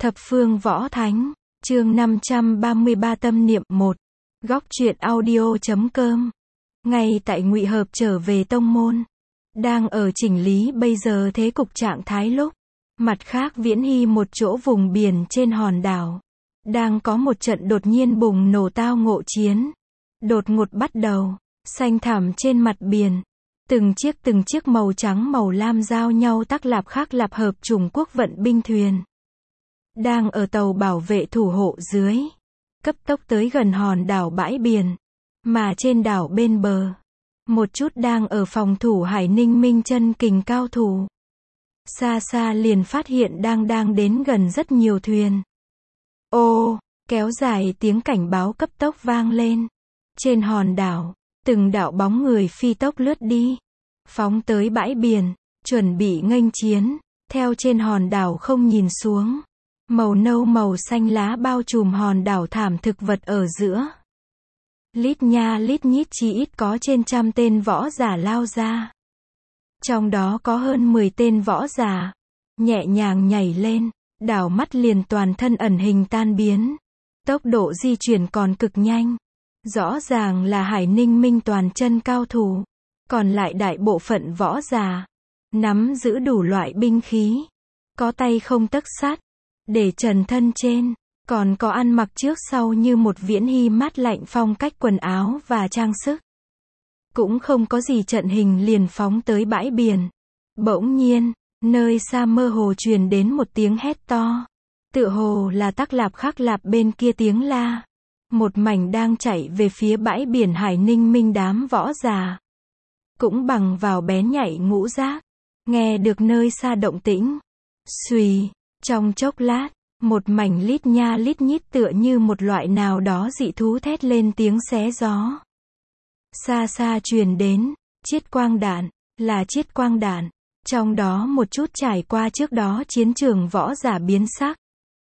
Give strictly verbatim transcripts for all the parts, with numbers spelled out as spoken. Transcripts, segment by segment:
Thập phương võ thánh, chương năm trăm ba mươi ba tâm niệm một. Góc truyện audio.com. Ngay tại Ngụy Hợp trở về tông môn, đang ở chỉnh lý bây giờ thế cục trạng thái lúc, mặt khác Viễn Hy một chỗ vùng biển trên hòn đảo, đang có một trận đột nhiên bùng nổ tao ngộ chiến. Đột ngột bắt đầu, xanh thẳm trên mặt biển, từng chiếc từng chiếc màu trắng màu lam giao nhau tác lạp khác lạp hợp Trung Quốc vận binh thuyền, đang ở tàu bảo vệ thủ hộ dưới, cấp tốc tới gần hòn đảo bãi biển, mà trên đảo bên bờ, một chút đang ở phòng thủ Hải Ninh Minh chân kình cao thủ. Xa xa liền phát hiện đang đang đến gần rất nhiều thuyền. Ô, kéo dài tiếng cảnh báo cấp tốc vang lên. Trên hòn đảo, từng đạo bóng người phi tốc lướt đi, phóng tới bãi biển, chuẩn bị nghênh chiến. Theo trên hòn đảo không nhìn xuống, màu nâu màu xanh lá bao trùm hòn đảo thảm thực vật ở giữa. Lít nha lít nhít chỉ ít có trên trăm tên võ giả lao ra. Trong đó có hơn mười tên võ giả, nhẹ nhàng nhảy lên, đảo mắt liền toàn thân ẩn hình tan biến. Tốc độ di chuyển còn cực nhanh. Rõ ràng là Hải Ninh Minh toàn chân cao thủ. Còn lại đại bộ phận võ giả, nắm giữ đủ loại binh khí. Có tay không tấc sắt, để trần thân trên. Còn có ăn mặc trước sau như một Viễn Hy mát lạnh phong cách quần áo và trang sức. Cũng không có gì trận hình liền phóng tới bãi biển. Bỗng nhiên, nơi xa mơ hồ truyền đến một tiếng hét to. Tựa hồ là tắc lạp khắc lạp bên kia tiếng la. Một mảnh đang chạy về phía bãi biển Hải Ninh Minh đám võ giả. Cũng bằng vào bén nhạy ngũ giác, nghe được nơi xa động tĩnh. Xùy, trong chốc lát, một mảnh lít nha lít nhít tựa như một loại nào đó dị thú thét lên tiếng xé gió. Xa xa truyền đến, chiết quang đạn, là chiết quang đạn. Trong đó một chút trải qua trước đó chiến trường võ giả biến sắc.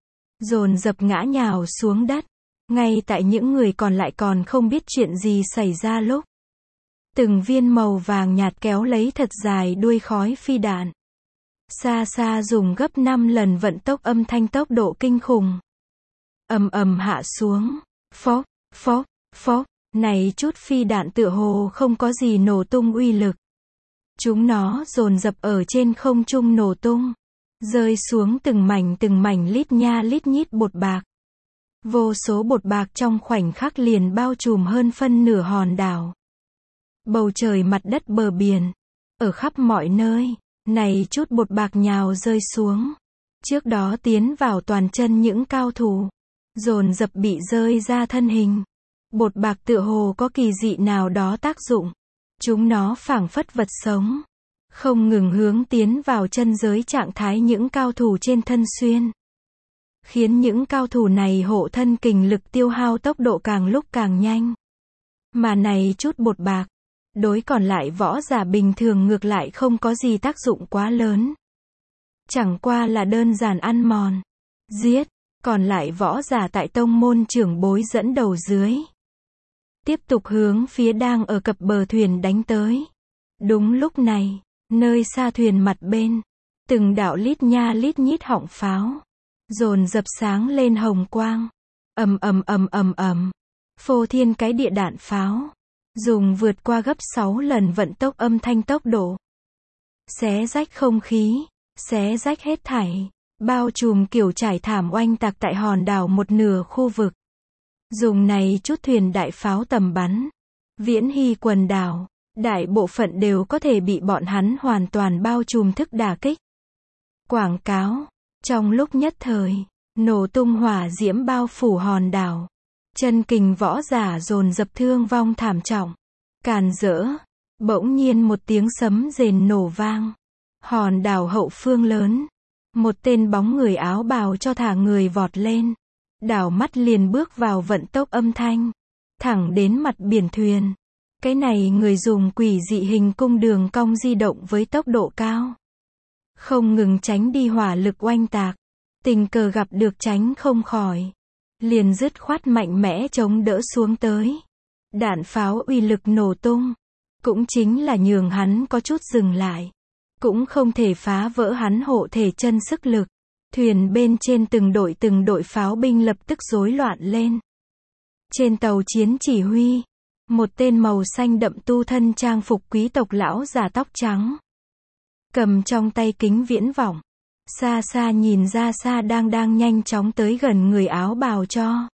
Dồn dập ngã nhào xuống đất. Ngay tại những người còn lại còn không biết chuyện gì xảy ra lúc. Từng viên màu vàng nhạt kéo lấy thật dài đuôi khói phi đạn. Xa xa dùng gấp năm lần vận tốc âm thanh tốc độ kinh khủng. Ầm ầm hạ xuống. Phốc, phốc, phốc. Này chút phi đạn tựa hồ không có gì nổ tung uy lực. Chúng nó dồn dập ở trên không trung nổ tung. Rơi xuống từng mảnh từng mảnh lít nha lít nhít bột bạc. Vô số bột bạc trong khoảnh khắc liền bao trùm hơn phân nửa hòn đảo. Bầu trời mặt đất bờ biển. Ở khắp mọi nơi, này chút bột bạc nhào rơi xuống. Trước đó tiến vào toàn chân những cao thủ, dồn dập bị rơi ra thân hình. Bột bạc tựa hồ có kỳ dị nào đó tác dụng. Chúng nó phảng phất vật sống, không ngừng hướng tiến vào chân giới trạng thái những cao thủ trên thân xuyên. Khiến những cao thủ này hộ thân kình lực tiêu hao tốc độ càng lúc càng nhanh. Mà này chút bột bạc, đối còn lại võ giả bình thường ngược lại không có gì tác dụng quá lớn. Chẳng qua là đơn giản ăn mòn, giết, còn lại võ giả tại tông môn trưởng bối dẫn đầu dưới. Tiếp tục hướng phía đang ở cập bờ thuyền đánh tới. Đúng lúc này, nơi xa thuyền mặt bên, từng đạo lít nha lít nhít họng pháo, dồn dập sáng lên hồng quang. Ầm ầm ầm ầm ầm. Phô thiên cái địa đạn pháo, dùng vượt qua gấp sáu lần vận tốc âm thanh tốc độ. Xé rách không khí, xé rách hết thảy, bao trùm kiểu trải thảm oanh tạc tại hòn đảo một nửa khu vực. Dùng này chút thuyền đại pháo tầm bắn. Viễn Hy quần đảo, đại bộ phận đều có thể bị bọn hắn hoàn toàn bao trùm thức đả kích. Quảng cáo, trong lúc nhất thời, nổ tung hỏa diễm bao phủ hòn đảo. Chân kình võ giả dồn dập thương vong thảm trọng. Càn rỡ, bỗng nhiên một tiếng sấm rền nổ vang. Hòn đảo hậu phương lớn. Một tên bóng người áo bào cho thả người vọt lên. Đảo mắt liền bước vào vận tốc âm thanh. Thẳng đến mặt biển thuyền. Cái này người dùng quỷ dị hình cung đường cong di động với tốc độ cao. Không ngừng tránh đi hỏa lực oanh tạc. Tình cờ gặp được tránh không khỏi. Liền dứt khoát mạnh mẽ chống đỡ xuống tới. Đạn pháo uy lực nổ tung. Cũng chính là nhường hắn có chút dừng lại. Cũng không thể phá vỡ hắn hộ thể chân sức lực. Thuyền bên trên từng đội từng đội pháo binh lập tức rối loạn lên. Trên tàu chiến chỉ huy, một tên màu xanh đậm tu thân trang phục quý tộc lão già tóc trắng, cầm trong tay kính viễn vọng, xa xa nhìn ra xa đang đang nhanh chóng tới gần người áo bào cho.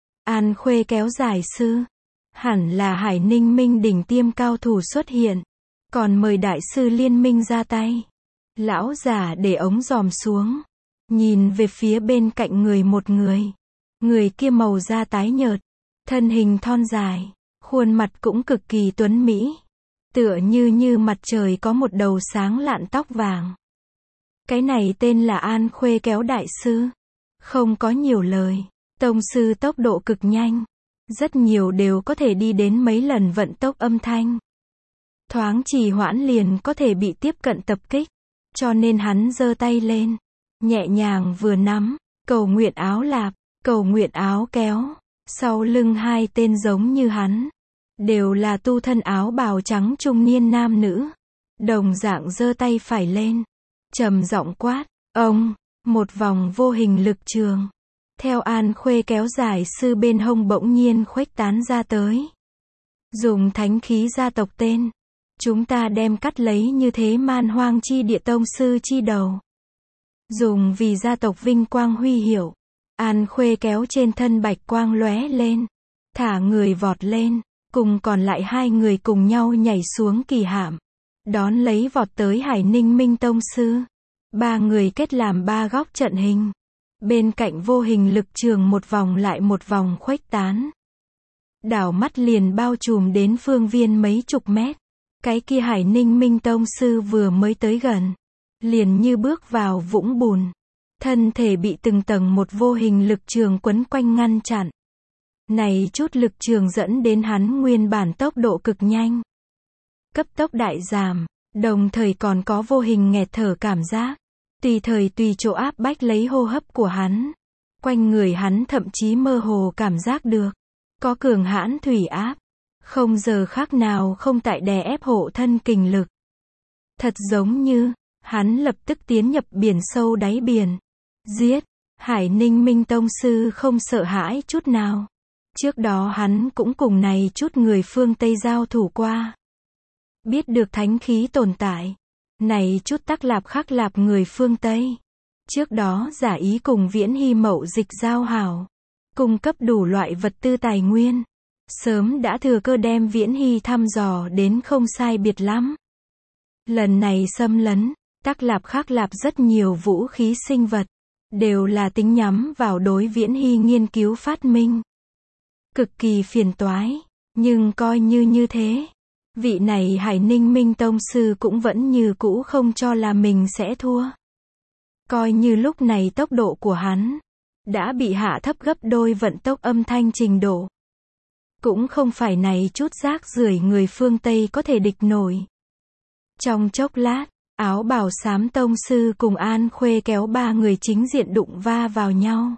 An Khuê kéo dài sư, hẳn là Hải Ninh Minh đỉnh tiêm cao thủ xuất hiện, còn mời đại sư liên minh ra tay. Lão già để ống dòm xuống, nhìn về phía bên cạnh người một người. Người kia màu da tái nhợt, thân hình thon dài, khuôn mặt cũng cực kỳ tuấn mỹ, tựa như như mặt trời có một đầu sáng lạn tóc vàng. Cái này tên là An Khuê kéo đại sư. Không có nhiều lời, tông sư tốc độ cực nhanh, rất nhiều đều có thể đi đến mấy lần vận tốc âm thanh. Thoáng trì hoãn liền có thể bị tiếp cận tập kích, cho nên hắn giơ tay lên, nhẹ nhàng vừa nắm, cầu nguyện áo lạp, cầu nguyện áo kéo. Sau lưng hai tên giống như hắn, đều là tu thân áo bào trắng trung niên nam nữ, đồng dạng giơ tay phải lên, trầm giọng quát, ông, một vòng vô hình lực trường, theo An Khuê kéo dài sư bên hông bỗng nhiên khuếch tán ra tới. Dùng thánh khí gia tộc tên, chúng ta đem cắt lấy như thế man hoang chi địa tông sư chi đầu. Dùng vì gia tộc vinh quang huy hiệu. An Khuê kéo trên thân bạch quang lóe lên, thả người vọt lên, cùng còn lại hai người cùng nhau nhảy xuống kỳ hạm, đón lấy vọt tới Hải Ninh Minh tông sư. Ba người kết làm ba góc trận hình, bên cạnh vô hình lực trường một vòng lại một vòng khuếch tán, đảo mắt liền bao trùm đến phương viên mấy chục mét. Cái kia Hải Ninh Minh tông sư vừa mới tới gần, liền như bước vào vũng bùn. Thân thể bị từng tầng một vô hình lực trường quấn quanh ngăn chặn. Này chút lực trường dẫn đến hắn nguyên bản tốc độ cực nhanh, cấp tốc đại giảm, đồng thời còn có vô hình nghẹt thở cảm giác, tùy thời tùy chỗ áp bách lấy hô hấp của hắn. Quanh người hắn thậm chí mơ hồ cảm giác được, có cường hãn thủy áp, không giờ khác nào không tại đè ép hộ thân kình lực. Thật giống như, hắn lập tức tiến nhập biển sâu đáy biển. Giết, Hải Ninh Minh tông sư không sợ hãi chút nào. Trước đó hắn cũng cùng này chút người phương Tây giao thủ qua. Biết được thánh khí tồn tại. Này chút tắc lạp khắc lạp người phương Tây. Trước đó giả ý cùng Viễn Hy mậu dịch giao hảo, cung cấp đủ loại vật tư tài nguyên. Sớm đã thừa cơ đem Viễn Hy thăm dò đến không sai biệt lắm. Lần này xâm lấn, tắc lạp khắc lạp rất nhiều vũ khí sinh vật, đều là tính nhắm vào đối Viễn Hy nghiên cứu phát minh. Cực kỳ phiền toái, nhưng coi như như thế, vị này Hải Ninh Minh tông sư cũng vẫn như cũ không cho là mình sẽ thua. Coi như lúc này tốc độ của hắn đã bị hạ thấp gấp đôi vận tốc âm thanh trình độ, cũng không phải này chút rác rưởi người phương Tây có thể địch nổi. Trong chốc lát, áo bào xám tông sư cùng An Khuê kéo ba người chính diện đụng va vào nhau.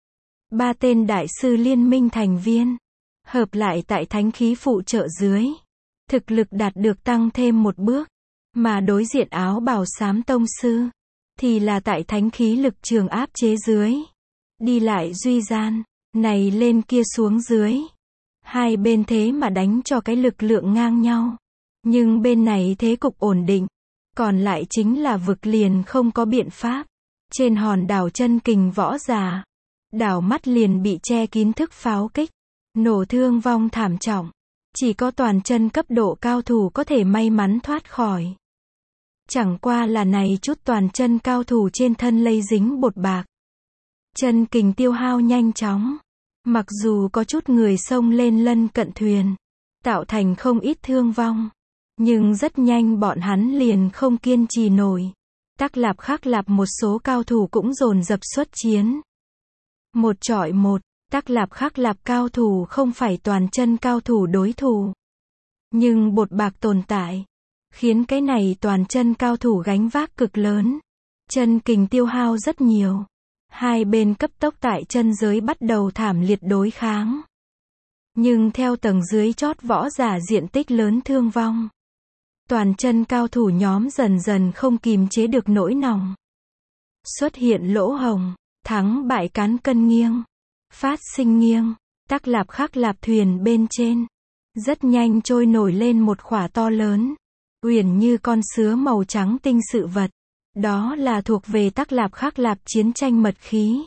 Ba tên đại sư liên minh thành viên, hợp lại tại thánh khí phụ trợ dưới, thực lực đạt được tăng thêm một bước, mà đối diện áo bào xám tông sư, thì là tại thánh khí lực trường áp chế dưới, đi lại duy gian, này lên kia xuống dưới. Hai bên thế mà đánh cho cái lực lượng ngang nhau, nhưng bên này thế cục ổn định. Còn lại chính là vực liền không có biện pháp. Trên hòn đảo chân kình võ giả, đảo mắt liền bị che kín thức pháo kích, nổ thương vong thảm trọng. Chỉ có toàn chân cấp độ cao thủ có thể may mắn thoát khỏi. Chẳng qua là này chút toàn chân cao thủ trên thân lây dính bột bạc. Chân kình tiêu hao nhanh chóng. Mặc dù có chút người xông lên lân cận thuyền, tạo thành không ít thương vong, nhưng rất nhanh bọn hắn liền không kiên trì nổi. Tắc lạp khắc lạp một số cao thủ cũng dồn dập xuất chiến. Một chọi một, tắc lạp khắc lạp cao thủ không phải toàn chân cao thủ đối thủ. Nhưng bột bạc tồn tại, khiến cái này toàn chân cao thủ gánh vác cực lớn. Chân kình tiêu hao rất nhiều. Hai bên cấp tốc tại chân giới bắt đầu thảm liệt đối kháng. Nhưng theo tầng dưới chót võ giả diện tích lớn thương vong, toàn chân cao thủ nhóm dần dần không kìm chế được nỗi nòng. Xuất hiện lỗ hồng, thắng bại cán cân nghiêng, phát sinh nghiêng, Tắc Lạp Khắc Lạp thuyền bên trên, rất nhanh trôi nổi lên một khỏa to lớn, uyển như con sứa màu trắng tinh sự vật. Đó là thuộc về Tắc Lạp Khắc Lạp chiến tranh mật khí.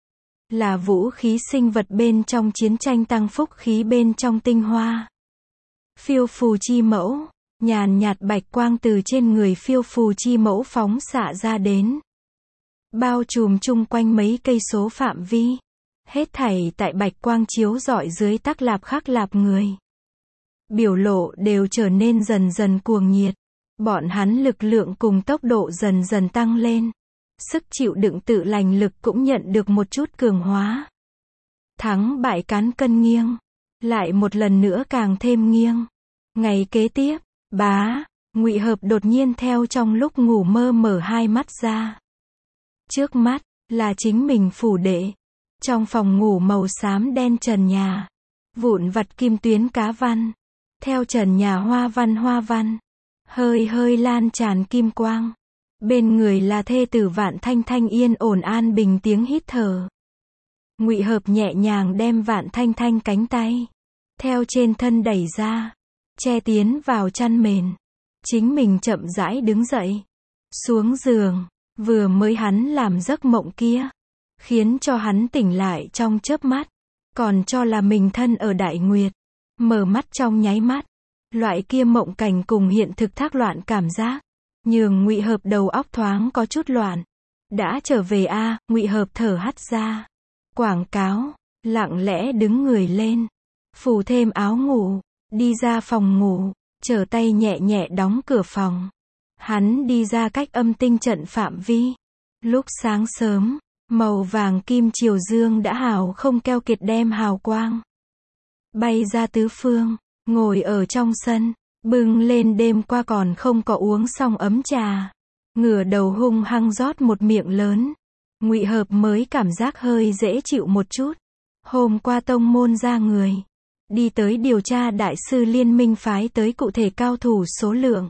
Là vũ khí sinh vật bên trong chiến tranh tăng phúc khí bên trong tinh hoa. Phiêu phù chi mẫu, nhàn nhạt bạch quang từ trên người phiêu phù chi mẫu phóng xạ ra đến. Bao trùm chung quanh mấy cây số phạm vi. Hết thảy tại bạch quang chiếu rọi dưới Tắc Lạp Khắc Lạp người. Biểu lộ đều trở nên dần dần cuồng nhiệt. Bọn hắn lực lượng cùng tốc độ dần dần tăng lên. Sức chịu đựng tự lành lực cũng nhận được một chút cường hóa. Thắng bại cán cân nghiêng. Lại một lần nữa càng thêm nghiêng. Ngày kế tiếp, bá, Ngụy Hợp đột nhiên theo trong lúc ngủ mơ mở hai mắt ra. Trước mắt, là chính mình phủ đệ. Trong phòng ngủ màu xám đen trần nhà. Vụn vặt kim tuyến cá văn. Theo trần nhà hoa văn hoa văn. Hơi hơi lan tràn kim quang. Bên người là thê tử Vạn Thanh Thanh yên ổn an bình tiếng hít thở. Ngụy Hợp nhẹ nhàng đem Vạn Thanh Thanh cánh tay. Theo trên thân đẩy ra. Che tiến vào chăn mền. Chính mình chậm rãi đứng dậy. Xuống giường. Vừa mới hắn làm giấc mộng kia. Khiến cho hắn tỉnh lại trong chớp mắt. Còn cho là mình thân ở Đại Nguyệt. Mở mắt trong nháy mắt. Loại kia mộng cảnh cùng hiện thực thác loạn cảm giác. Nhường Ngụy Hợp đầu óc thoáng có chút loạn. Đã trở về a à, Ngụy Hợp thở hắt ra. Quảng cáo. Lặng lẽ đứng người lên. Phủ thêm áo ngủ. Đi ra phòng ngủ. Trở tay nhẹ nhẹ đóng cửa phòng. Hắn đi ra cách âm tinh trận phạm vi. Lúc sáng sớm. Màu vàng kim chiều dương đã hào không keo kiệt đem hào quang. Bay ra tứ phương. Ngồi ở trong sân. Bưng lên đêm qua còn không có uống xong ấm trà. Ngửa đầu hung hăng rót một miệng lớn. Ngụy Hợp mới cảm giác hơi dễ chịu một chút. Hôm qua tông môn ra người. Đi tới điều tra đại sư liên minh phái tới cụ thể cao thủ số lượng.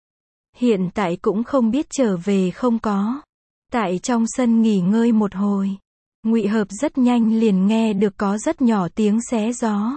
Hiện tại cũng không biết trở về không có. Tại trong sân nghỉ ngơi một hồi. Ngụy Hợp rất nhanh liền nghe được có rất nhỏ tiếng xé gió.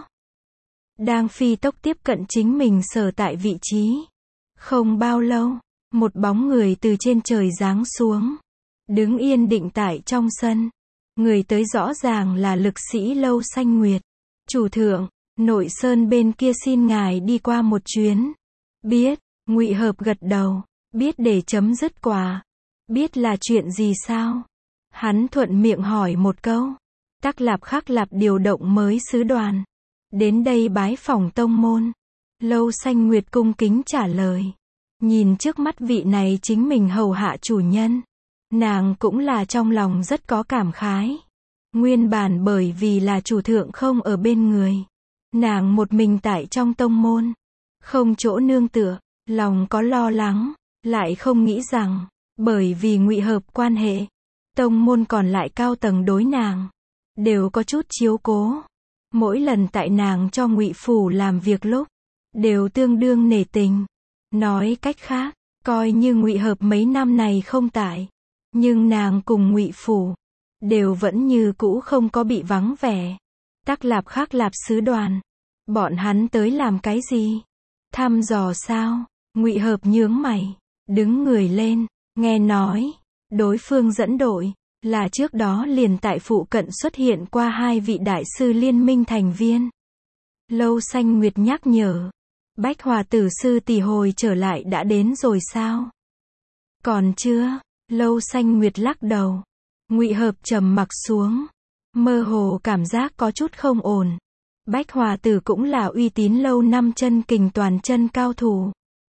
Đang phi tốc tiếp cận chính mình sở tại vị trí. Không bao lâu, một bóng người từ trên trời giáng xuống. Đứng yên định tại trong sân. Người tới rõ ràng là lực sĩ Lâu Xanh Nguyệt. Chủ thượng, Nội Sơn bên kia xin ngài đi qua một chuyến. Biết, Ngụy Hợp gật đầu. Biết để chấm dứt quả. Biết là chuyện gì sao? Hắn thuận miệng hỏi một câu. Tắc Lạp Khắc Lạp điều động mới sứ đoàn. Đến đây bái phỏng tông môn. Lâu Xanh Nguyệt cung kính trả lời. Nhìn trước mắt vị này chính mình hầu hạ chủ nhân. Nàng cũng là trong lòng rất có cảm khái. Nguyên bản bởi vì là chủ thượng không ở bên người. Nàng một mình tại trong tông môn. Không chỗ nương tựa. Lòng có lo lắng. Lại không nghĩ rằng. Bởi vì Ngụy Hợp quan hệ. Tông môn còn lại cao tầng đối nàng. Đều có chút chiếu cố. Mỗi lần tại nàng cho Ngụy phủ làm việc lúc. Đều tương đương nể tình. Nói cách khác. Coi như Ngụy Hợp mấy năm này không tại. Nhưng nàng cùng Ngụy phủ. Đều vẫn như cũ không có bị vắng vẻ. Tắc Lạp Khắc Lạp sứ đoàn. Bọn hắn tới làm cái gì? Thăm dò sao? Ngụy Hợp nhướng mày. Đứng người lên. Nghe nói. Đối phương dẫn đội. Là trước đó liền tại phụ cận xuất hiện qua hai vị đại sư liên minh thành viên. Lâu Xanh Nguyệt nhắc nhở. Bách Hòa tử sư tỷ hồi trở lại đã đến rồi sao? Còn chưa. Lâu Xanh Nguyệt lắc đầu. Ngụy Hợp trầm mặc xuống. Mơ hồ cảm giác có chút không ổn. Bách Hòa tử cũng là uy tín lâu năm chân kình toàn chân cao thủ.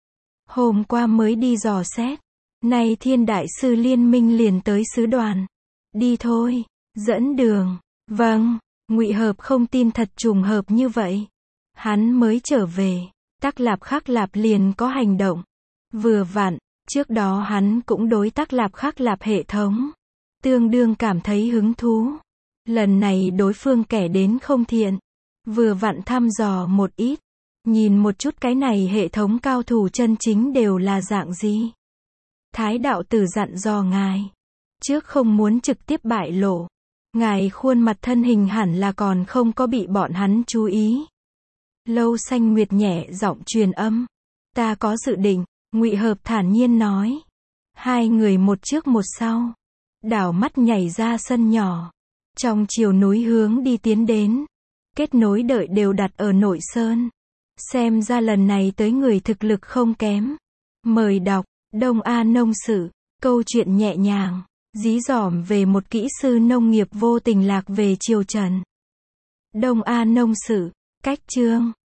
Hôm qua mới đi dò xét. Nay Thiên đại sư liên minh liền tới sứ đoàn. Đi thôi. Dẫn đường. Vâng. Ngụy Hợp không tin thật trùng hợp như vậy. Hắn mới trở về. Tắc Lạp Khắc Lạp liền có hành động. Vừa vặn. Trước đó hắn cũng đối Tắc Lạp Khắc Lạp hệ thống. Tương đương cảm thấy hứng thú. Lần này đối phương kẻ đến không thiện. Vừa vặn thăm dò một ít. Nhìn một chút cái này hệ thống cao thủ chân chính đều là dạng gì. Thái đạo tử dặn dò ngài. trước không muốn trực tiếp bại lộ. Ngài khuôn mặt thân hình hẳn là còn không có bị bọn hắn chú ý. Lâu Xanh Nguyệt nhẹ giọng truyền âm. Ta có dự định, Ngụy Hợp thản nhiên nói. Hai người một trước một sau. Đảo mắt nhảy ra sân nhỏ. Trong chiều núi hướng đi tiến đến. Kết nối đợi đều đặt ở nội sơn. Xem ra lần này tới người thực lực không kém. Mời đọc, Đông A Nông Sự. Câu chuyện nhẹ nhàng, dí dỏm về một kỹ sư nông nghiệp vô tình lạc về triều Trần. Đông A Nông Sự, cách chương.